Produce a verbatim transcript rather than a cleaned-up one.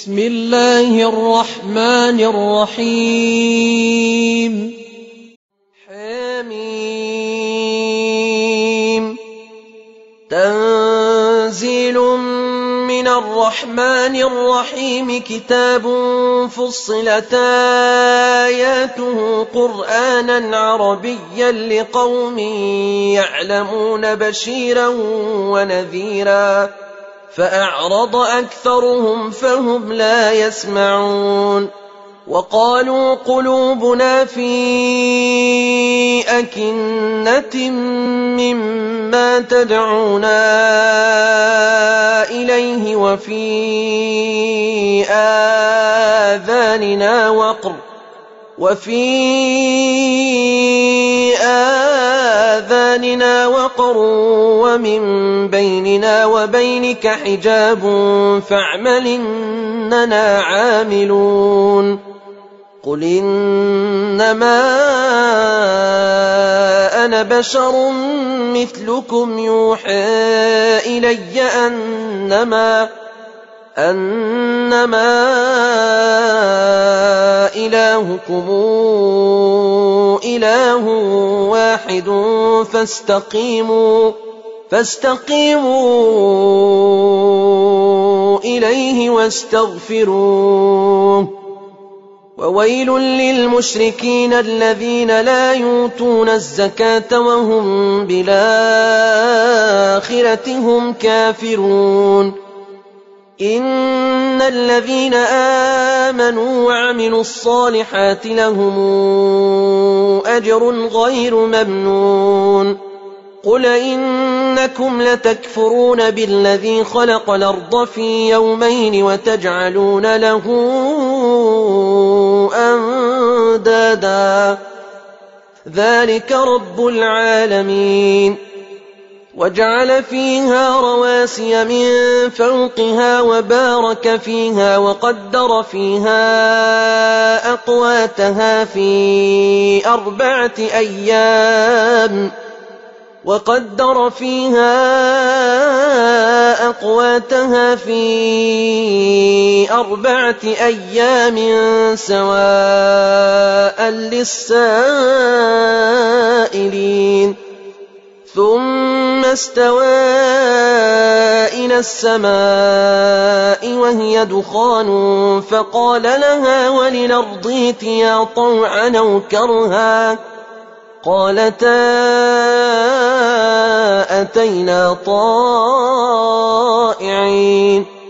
بسم الله الرحمن الرحيم حميم تنزيل من الرحمن الرحيم كتاب فصلت آياته قرآنا عربيا لقوم يعلمون بشيرا ونذيرا فأعرض أكثرهم فهم لا يسمعون وقالوا قلوبنا في أكنة مما تدعونا إليه وفي آذاننا وقر وفي آذاننا وقر ومن بيننا وبينك حجاب فاعمل إننا عاملون قل إنما أنا بشر مثلكم يوحى إلي أنما أنما إلهكم إله واحد فاستقيموا فاستقيموا إليه واستغفروه وويل للمشركين الذين لا يؤتون الزكاة وهم بالآخرة هم كافرون إن الذين آمنوا وعملوا الصالحات لهم أجر غير ممنون قل إنكم لتكفرون بالذي خلق الأرض في يومين وتجعلون له أندادا ذلك رب العالمين وجعل فيها رواسي من فوقها وبارك فيها وقدر فيها أقواتها في أربعة أيام وقدر فيها أقواتها في أربعة أيام سواء للسائلين ثم استوى إلى السماء وهي دخان فقال لها وللأرض ائتيا طوعا أو كرها قالتا أتينا طائعين